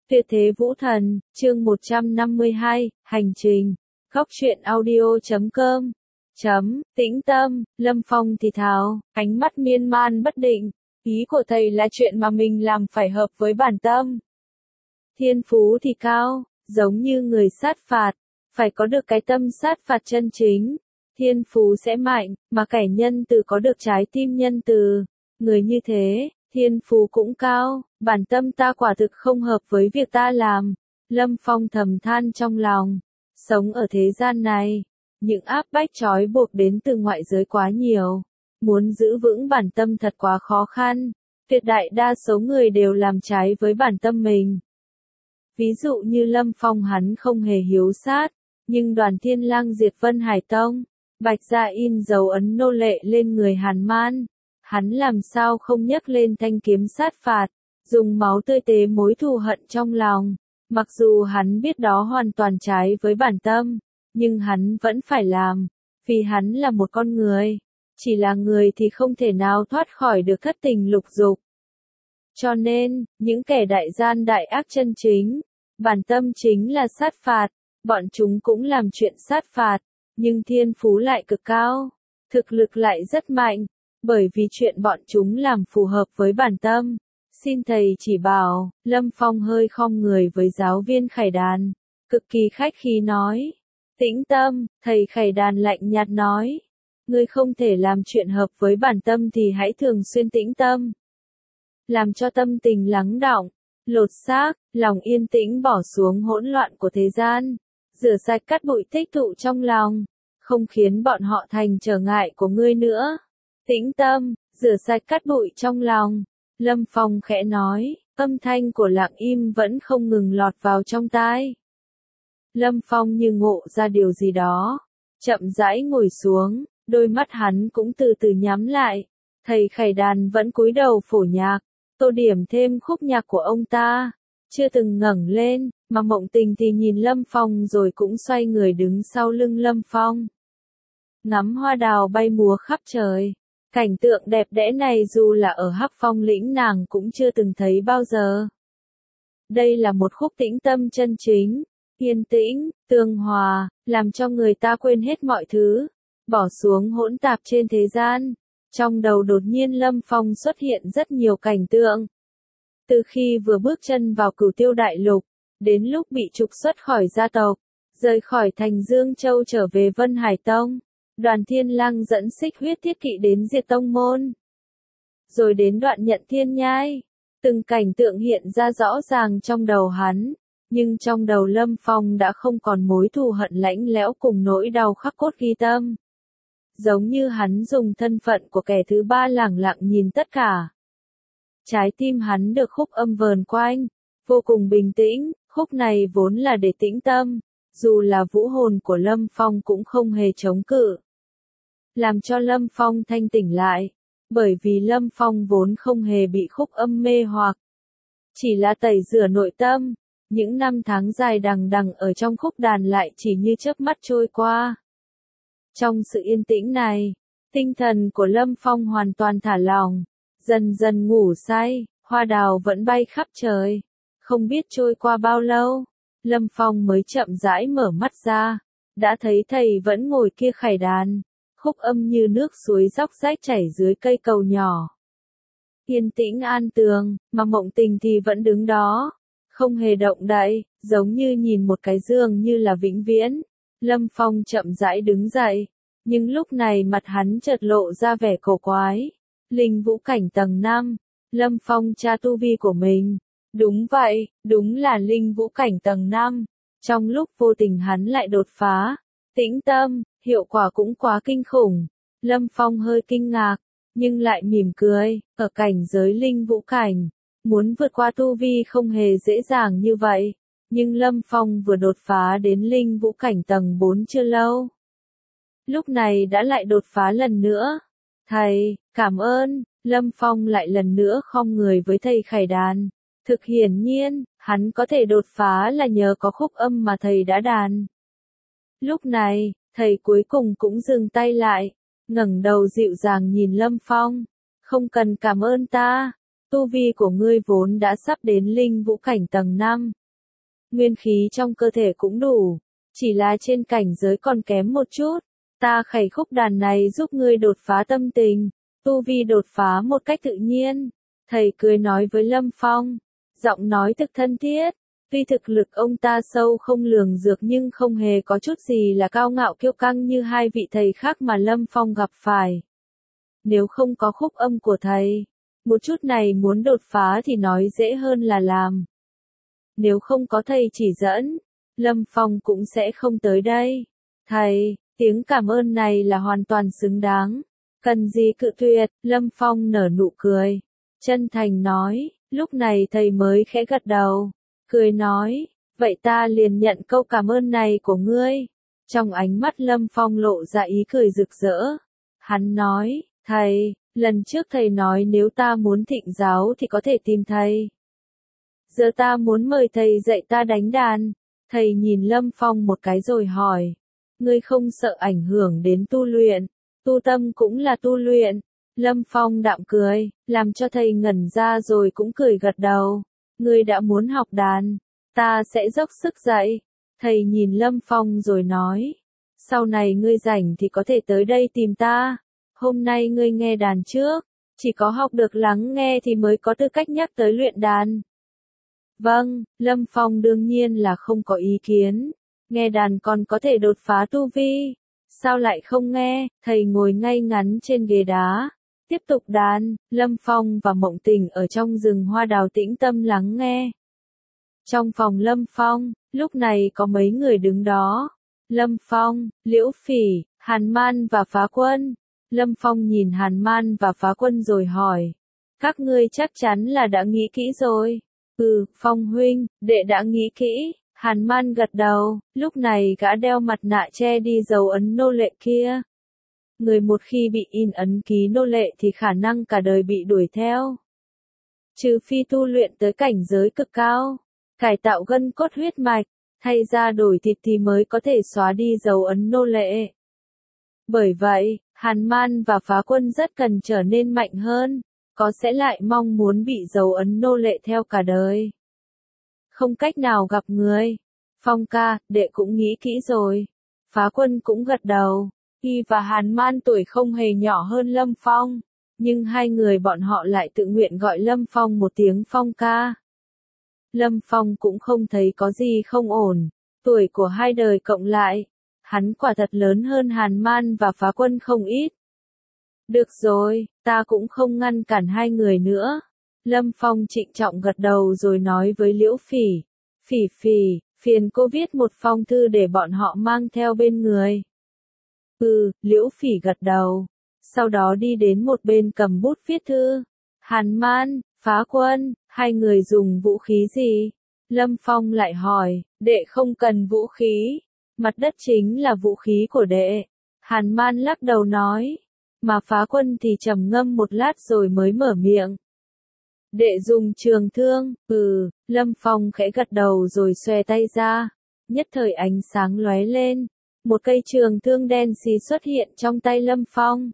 Tuyệt thế vũ thần, chương 152, hành trình. Góc truyện audio.com. Tĩnh tâm, Lâm Phong thì thào, ánh mắt miên man bất định. Ý của thầy là chuyện mà mình làm phải hợp với bản tâm. Thiên phú thì cao, giống như người sát phạt, phải có được cái tâm sát phạt chân chính. Thiên phú sẽ mạnh, mà kẻ nhân từ có được trái tim nhân từ. Người như thế, thiên phú cũng cao, bản tâm ta quả thực không hợp với việc ta làm. Lâm Phong thầm than trong lòng. Sống ở thế gian này, những áp bách trói buộc đến từ ngoại giới quá nhiều. Muốn giữ vững bản tâm thật quá khó khăn. Tuyệt đại đa số người đều làm trái với bản tâm mình. Ví dụ như Lâm Phong hắn không hề hiếu sát, nhưng Đoàn Thiên Lang diệt Vân Hải Tông, Bạch Gia in dấu ấn nô lệ lên người Hàn Man. Hắn làm sao không nhấc lên thanh kiếm sát phạt, dùng máu tươi tế mối thù hận trong lòng. Mặc dù hắn biết đó hoàn toàn trái với bản tâm, nhưng hắn vẫn phải làm, vì hắn là một con người. Chỉ là người thì không thể nào thoát khỏi được thất tình lục dục. Cho nên, những kẻ đại gian đại ác chân chính, bản tâm chính là sát phạt, bọn chúng cũng làm chuyện sát phạt, nhưng thiên phú lại cực cao, thực lực lại rất mạnh, bởi vì chuyện bọn chúng làm phù hợp với bản tâm. Xin thầy chỉ bảo, Lâm Phong hơi khom người với giáo viên Khải Đàn, cực kỳ khách khí nói. Tĩnh tâm, thầy Khải Đàn lạnh nhạt nói. Ngươi không thể làm chuyện hợp với bản tâm thì hãy thường xuyên tĩnh tâm. Làm cho tâm tình lắng đọng, lột xác, lòng yên tĩnh bỏ xuống hỗn loạn của thế gian. Rửa sạch cát bụi tích tụ trong lòng, không khiến bọn họ thành trở ngại của ngươi nữa. Tĩnh tâm, rửa sạch cát bụi trong lòng. Lâm Phong khẽ nói, âm thanh của Lặng Im vẫn không ngừng lọt vào trong tai. Lâm Phong như ngộ ra điều gì đó, chậm rãi ngồi xuống, đôi mắt hắn cũng từ từ nhắm lại. Thầy Khải Đàn vẫn cúi đầu phổ nhạc, tô điểm thêm khúc nhạc của ông ta, chưa từng ngẩng lên, mà Mộng Tình thì nhìn Lâm Phong rồi cũng xoay người đứng sau lưng Lâm Phong. Ngắm hoa đào bay múa khắp trời. Cảnh tượng đẹp đẽ này dù là ở Hắc Phong lĩnh nàng cũng chưa từng thấy bao giờ. Đây là một khúc tĩnh tâm chân chính, yên tĩnh, tương hòa, làm cho người ta quên hết mọi thứ, bỏ xuống hỗn tạp trên thế gian. Trong đầu đột nhiên Lâm Phong xuất hiện rất nhiều cảnh tượng. Từ khi vừa bước chân vào Cửu Tiêu Đại Lục, đến lúc bị trục xuất khỏi gia tộc, rời khỏi thành Dương Châu trở về Vân Hải Tông. Đoàn Thiên Lang dẫn Xích Huyết Thiết Kỵ đến diệt tông môn. Rồi đến đoạn nhận thiên nhai. Từng cảnh tượng hiện ra rõ ràng trong đầu hắn. Nhưng trong đầu Lâm Phong đã không còn mối thù hận lạnh lẽo cùng nỗi đau khắc cốt ghi tâm. Giống như hắn dùng thân phận của kẻ thứ ba lẳng lặng nhìn tất cả. Trái tim hắn được khúc âm vờn quanh, vô cùng bình tĩnh, khúc này vốn là để tĩnh tâm. Dù là vũ hồn của Lâm Phong cũng không hề chống cự. Làm cho Lâm Phong thanh tỉnh lại, bởi vì Lâm Phong vốn không hề bị khúc âm mê hoặc. Chỉ là tẩy rửa nội tâm, những năm tháng dài đằng đằng ở trong khúc đàn lại chỉ như chớp mắt trôi qua. Trong sự yên tĩnh này, tinh thần của Lâm Phong hoàn toàn thả lỏng, dần dần ngủ say, hoa đào vẫn bay khắp trời. Không biết trôi qua bao lâu, Lâm Phong mới chậm rãi mở mắt ra, đã thấy thầy vẫn ngồi kia Khải Đàn. Khúc âm như nước suối róc rách chảy dưới cây cầu nhỏ. Yên tĩnh an tường, mà Mộng Tình thì vẫn đứng đó, không hề động đậy, giống như nhìn một cái giường như là vĩnh viễn. Lâm Phong chậm rãi đứng dậy, nhưng lúc này mặt hắn chợt lộ ra vẻ cổ quái. Linh vũ cảnh tầng 5, Lâm Phong tra tu vi của mình. Đúng vậy, đúng là linh vũ cảnh tầng 5. Trong lúc vô tình hắn lại đột phá. Tĩnh tâm, hiệu quả cũng quá kinh khủng. Lâm Phong hơi kinh ngạc, nhưng lại mỉm cười, ở cảnh giới linh vũ cảnh, muốn vượt qua tu vi không hề dễ dàng như vậy. Nhưng Lâm Phong vừa đột phá đến linh vũ cảnh tầng 4 chưa lâu. Lúc này đã lại đột phá lần nữa. Thầy, cảm ơn, Lâm Phong lại lần nữa khom người với thầy Khải Đàn. Thực hiển nhiên, hắn có thể đột phá là nhờ có khúc âm mà thầy đã đàn. Lúc này, thầy cuối cùng cũng dừng tay lại, ngẩng đầu dịu dàng nhìn Lâm Phong. Không cần cảm ơn ta, Tu vi của ngươi vốn đã sắp đến linh vũ cảnh tầng 5. Nguyên khí trong cơ thể cũng đủ, chỉ là trên cảnh giới còn kém một chút. Ta khẩy khúc đàn này giúp ngươi đột phá tâm tình, tu vi đột phá một cách tự nhiên. Thầy cười nói với Lâm Phong, giọng nói thực thân thiết. Tuy thực lực ông ta sâu không lường dược nhưng không hề có chút gì là cao ngạo kiêu căng như hai vị thầy khác mà Lâm Phong gặp phải. Nếu không có khúc âm của thầy, một chút này muốn đột phá thì nói dễ hơn là làm. Nếu không có thầy chỉ dẫn, Lâm Phong cũng sẽ không tới đây. Thầy, tiếng cảm ơn này là hoàn toàn xứng đáng. Cần gì cự tuyệt, Lâm Phong nở nụ cười. Chân thành nói, lúc này thầy mới khẽ gật đầu. Cười nói, vậy ta liền nhận câu cảm ơn này của ngươi. Trong ánh mắt Lâm Phong lộ ra ý cười rực rỡ. Hắn nói, thầy, lần trước thầy nói nếu ta muốn thịnh giáo thì có thể tìm thầy. Giờ ta muốn mời thầy dạy ta đánh đàn. Thầy nhìn Lâm Phong một cái rồi hỏi, ngươi không sợ ảnh hưởng đến tu luyện, tu tâm cũng là tu luyện. Lâm Phong đạm cười, làm cho thầy ngẩn ra rồi cũng cười gật đầu. Ngươi đã muốn học đàn, ta sẽ dốc sức dạy. Thầy nhìn Lâm Phong rồi nói, sau này ngươi rảnh thì có thể tới đây tìm ta. Hôm nay ngươi nghe đàn trước, chỉ có học được lắng nghe thì mới có tư cách nhắc tới luyện đàn. Vâng, Lâm Phong đương nhiên là không có ý kiến. Nghe đàn còn có thể đột phá tu vi. Sao lại không nghe? Thầy ngồi ngay ngắn trên ghế đá. Tiếp tục đàn, Lâm Phong và Mộng Tình ở trong rừng hoa đào tĩnh tâm lắng nghe. Trong phòng Lâm Phong, lúc này có mấy người đứng đó. Lâm Phong, Liễu Phỉ, Hàn Man và Phá Quân. Lâm Phong nhìn Hàn Man và Phá Quân rồi hỏi. Các ngươi chắc chắn là đã nghĩ kỹ rồi. Phong huynh, đệ đã nghĩ kỹ. Hàn Man gật đầu, lúc này gã đeo mặt nạ che đi dấu ấn nô lệ kia. Người một khi bị in ấn ký nô lệ thì khả năng cả đời bị đuổi theo. Trừ phi tu luyện tới cảnh giới cực cao, cải tạo gân cốt huyết mạch, thay ra đổi thịt thì mới có thể xóa đi dấu ấn nô lệ. Bởi vậy, Hàn Man và Phá Quân rất cần trở nên mạnh hơn, có sẽ lại mong muốn bị dấu ấn nô lệ theo cả đời. Không cách nào gặp người. Phong ca, đệ cũng nghĩ kỹ rồi. Phá Quân cũng gật đầu. Y và Hàn Man tuổi không hề nhỏ hơn Lâm Phong, nhưng hai người bọn họ lại tự nguyện gọi Lâm Phong một tiếng Phong ca. Lâm Phong cũng không thấy có gì không ổn. Tuổi của hai đời cộng lại, hắn quả thật lớn hơn Hàn Man và Phá Quân không ít. Được rồi, ta cũng không ngăn cản hai người nữa. Lâm Phong trịnh trọng gật đầu rồi nói với Liễu Phỉ. Phỉ, phiền cô viết một phong thư để bọn họ mang theo bên người. Liễu Phỉ gật đầu. Sau đó đi đến một bên cầm bút viết thư. Hàn Man, Phá Quân, hai người dùng vũ khí gì? Lâm Phong lại hỏi, đệ không cần vũ khí. Mặt đất chính là vũ khí của đệ. Hàn Man lắc đầu nói. Mà Phá Quân thì trầm ngâm một lát rồi mới mở miệng. Đệ dùng trường thương. Lâm Phong khẽ gật đầu rồi xòe tay ra. Nhất thời ánh sáng lóe lên. Một cây trường thương đen xì xuất hiện trong tay Lâm Phong.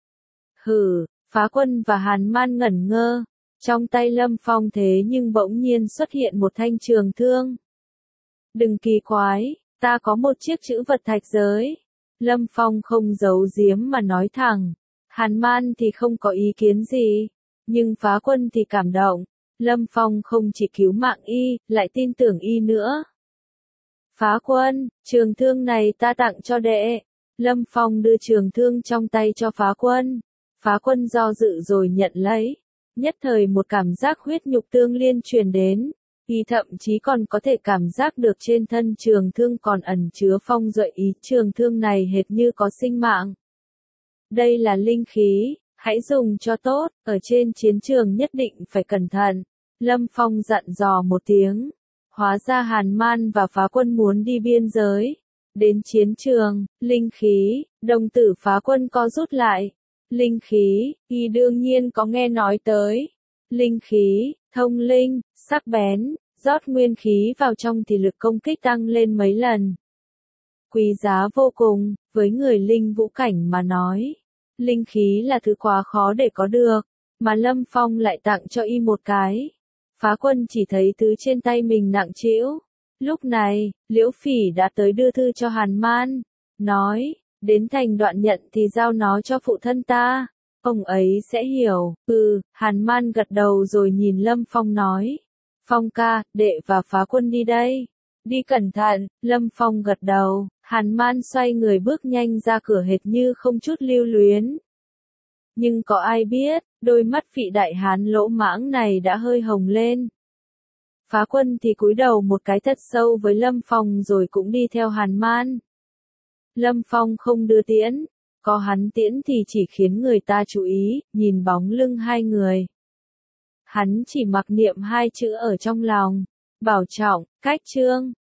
Phá Quân và Hàn Man ngẩn ngơ. Trong tay Lâm Phong thế nhưng bỗng nhiên xuất hiện một thanh trường thương. Đừng kỳ quái, ta có một chiếc trữ vật thạch giới. Lâm Phong không giấu giếm mà nói thẳng. Hàn Man thì không có ý kiến gì. Nhưng Phá Quân thì cảm động. Lâm Phong không chỉ cứu mạng y, lại tin tưởng y nữa. Phá Quân, trường thương này ta tặng cho đệ. Lâm Phong đưa trường thương trong tay cho Phá Quân. Phá Quân do dự rồi nhận lấy. Nhất thời một cảm giác huyết nhục tương liên truyền đến. Y thậm chí còn có thể cảm giác được trên thân trường thương còn ẩn chứa phong duệ ý. Trường thương này hệt như có sinh mạng. Đây là linh khí, hãy dùng cho tốt, ở trên chiến trường nhất định phải cẩn thận. Lâm Phong dặn dò một tiếng. Hóa ra Hàn Man và Phá Quân muốn đi biên giới. Đến chiến trường, linh khí, đồng tử Phá Quân co rút lại. Linh khí, y đương nhiên có nghe nói tới. Linh khí, thông linh, sắc bén, rót nguyên khí vào trong thì lực công kích tăng lên mấy lần. Quý giá vô cùng, với người linh vũ cảnh mà nói. Linh khí là thứ quá khó để có được. mà Lâm Phong lại tặng cho y một cái. Phá Quân chỉ thấy thứ trên tay mình nặng trĩu. Lúc này, Liễu Phỉ đã tới đưa thư cho Hàn Man, nói, đến thành Đoạn nhận thì giao nó cho phụ thân ta, ông ấy sẽ hiểu. Hàn Man gật đầu rồi nhìn Lâm Phong nói, Phong ca, đệ và Phá Quân đi đây. Đi cẩn thận. Lâm Phong gật đầu, Hàn Man xoay người bước nhanh ra cửa hệt như không chút lưu luyến. Nhưng có ai biết, đôi mắt vị đại hán lỗ mãng này đã hơi hồng lên. Phá Quân thì cúi đầu một cái thật sâu với Lâm Phong rồi cũng đi theo Hàn Man. Lâm Phong không đưa tiễn, có hắn tiễn thì chỉ khiến người ta chú ý, nhìn bóng lưng hai người. Hắn chỉ mặc niệm hai chữ ở trong lòng, bảo trọng, cách chương.